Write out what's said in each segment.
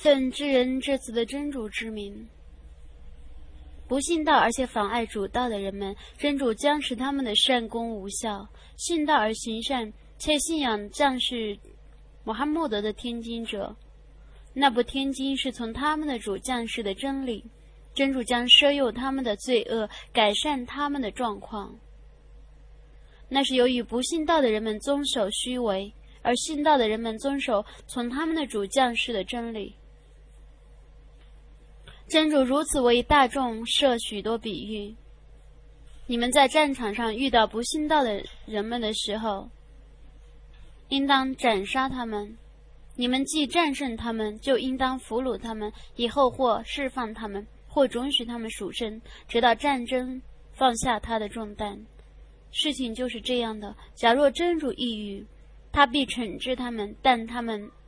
奉知人这次的真主之名，不信道而且妨碍主道的人们，真主将使他们的善功无效；信道而行善且信仰将士穆罕默德的天经者，那部天经是从他们的主降世的真理，真主将赦宥他们的罪恶，改善他们的状况。那是由于不信道的人们遵守虚伪，而信道的人们遵守从他们的主降世的真理。真主如此为大众设许多比喻，你们在战场上遇到不信道的人们的时候，应当斩杀他们；你们既战胜他们，就应当俘虏他们，以后或释放他们，或准许他们赎身，直到战争放下他的重担。事情就是这样的，假若真主抑郁，他必惩治他们，但他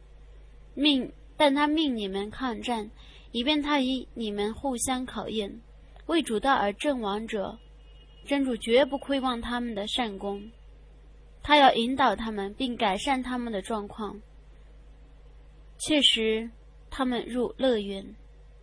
命你们抗战，以便他与你们互相考验。为主道而阵亡者，真主绝不亏望他们的善功，他要引导他们并改善他们的状况，确实他们入乐园。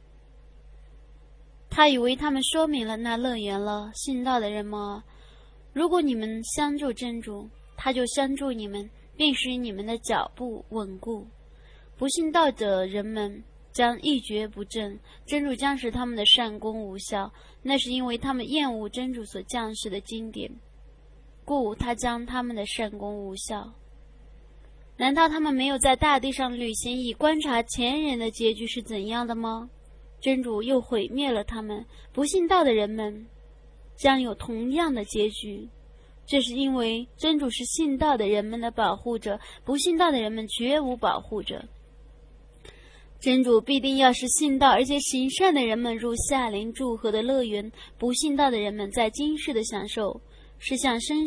他已为他们说明了那乐园了。信道的人们，如果你们相助真主，他就相助你们，并使你们的脚步稳固。不信道的人们将一蹶不振，真主将使他们的善功无效，那是因为他们厌恶真主所降世的经典，故他将他们的善功无效。难道他们没有在大地上旅行，以观察前人的结局是怎样的吗？真主又毁灭了他们，不信道的人们将有同样的结局。这是因为真主是信道的人们的保护者，不信道的人们绝无保护者。真主必定要使信道而且行善的人们入夏临祝贺的乐园，不信道的人们在今世的享受是像新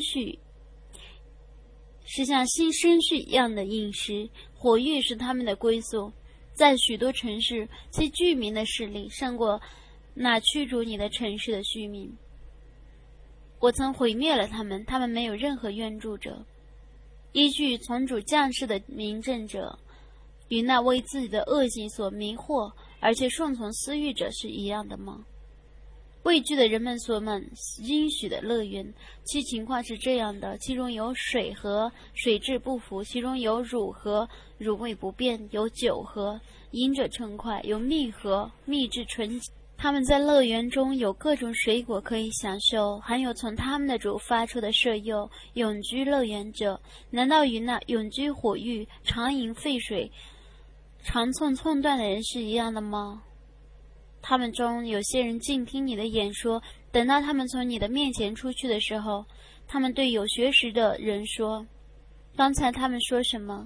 生畜一样的饮食，火狱是他们的归宿。在许多城市，其居民的势力胜过那驱逐你的城市的居民。我曾毁灭了他们，他们没有任何援助者。依据从主降世的明证者，与那为自己的恶行所迷惑而且顺从私欲者是一样的吗？畏惧的人们所应许的乐园，其情况是这样的：其中有水河，水质不服；其中有乳河，乳味不变；有酒河，饮者称快；有蜜河，蜜质纯洁。他们在乐园中有各种水果可以享受，还有从他们的主发出的赦宥。永居乐园者，难道与那永居火狱、常饮沸水、常寸断的人是一样的吗？他们中有些人静听你的演说，等到他们从你的面前出去的时候，他们对有学识的人说：刚才他说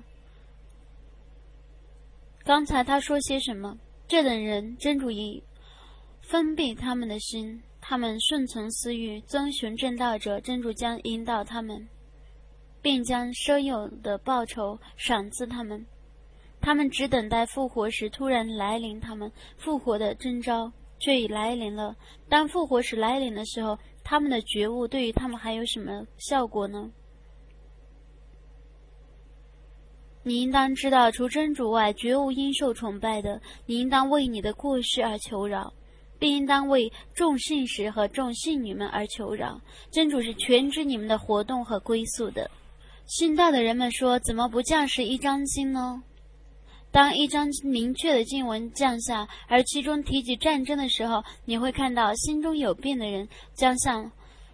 些什么？这等人真主已封闭他们的心，他们顺从私欲，遵循正道者，真主将引导他们，并将奢有的报酬赏赐他们。他们只等待复活时突然来临，他们复活的征兆却已来临了。当复活时来临的时候，他们的觉悟对于他们还有什么效果呢？你应当知道，除真主外，绝无应受崇拜的。你应当为你的过失而求饶，并应当为众信使和众信女们而求饶。真主是全知你们的活动和归宿的。信道的人们说：怎么不降世一章经呢？当一章明确的经文降下，而其中提及战争的时候，你会看到心中有病的人将像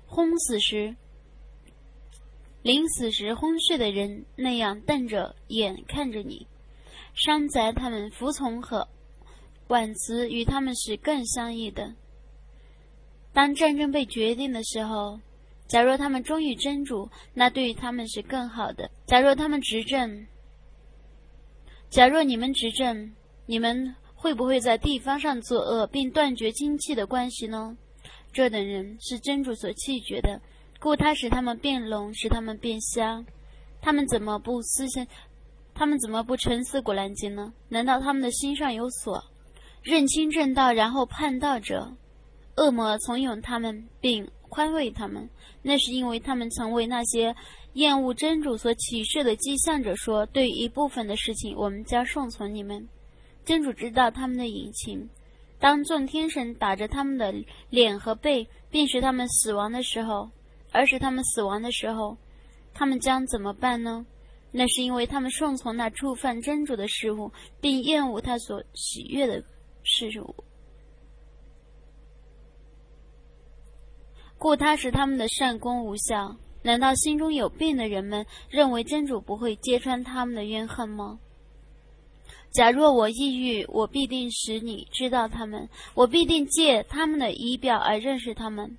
临死时昏睡的人那样瞪着眼看着你。山贼他们服从和婉辞与他们是更相异的。当战争被决定的时候，假若他们忠于真主，那对于他们是更好的。假若你们执政，你们会不会在地方上作恶，并断绝亲戚的关系呢？这等人是真主所弃绝的，故他使他们变聋，使他们变瞎。他们怎么不沉思古兰经呢？难道他们的心上有锁？认清正道然后叛道者，恶魔从容他们并宽慰他们，那是因为他们曾为那些厌恶真主所启示的迹象者说：对于一部分的事情我们将顺从你们， 真主知道他们的隐情。当众天神打着他们的脸和背，并使他们死亡的时候，他们将怎么办呢？那是因为他们顺从那触犯真主的事物，并厌恶他所喜悦的事物，故他使他们的善功无效。难道心中有病的人们认为真主不会揭穿他们的怨恨吗？假若我抑郁，我必定使你知道他们，我必定借他们的仪表而认识他们。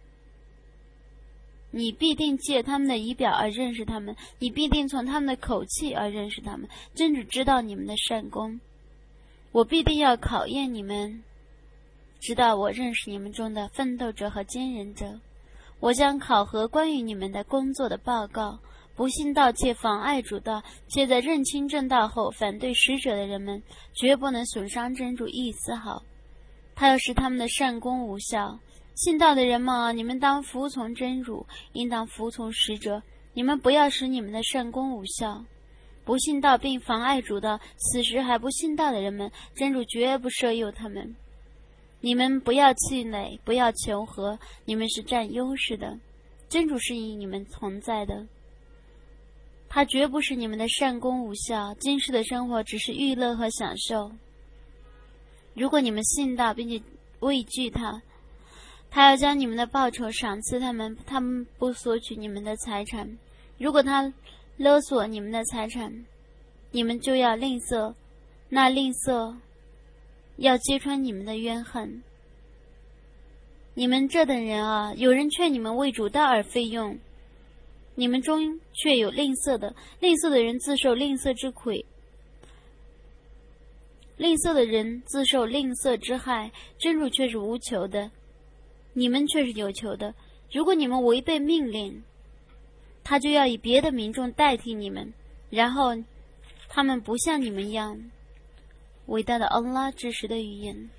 你必定借他们的仪表而认识他们，你必定从他们的口气而认识他们。真主知道你们的善功，我必定要考验你们，直到我认识你们中的奋斗者和坚忍者。我将考核关于你们的工作的报告。不信道且妨碍主道，且在认清正道后反对使者的人们，绝不能损伤真主一丝毫。他要使他们的善功无效。信道的人们啊，你们当服从真主，应当服从使者，你们不要使你们的善功无效。不信道并妨碍主道，此时还不信道的人们，真主绝不赦宥他们。你们不要气馁，不要求和，你们是占优势的，真主是以你们存在的，他绝不是你们的善功无效。今世的生活只是娱乐和享受。如果你们信道并且畏惧他，他要将你们的报酬赏赐他们，他们不索取你们的财产。如果他勒索你们的财产，你们就要吝啬，那吝啬要揭穿你们的怨恨。你们这等人啊，有人劝你们为主道而费用，你们中却有吝啬的，吝啬的人自受吝啬之亏，吝啬的人自受吝啬之害。真主却是无求的，你们却是有求的。如果你们违背命令，他就要以别的民众代替你们，然后他们不像你们一样。伟大的安拉知识的语言。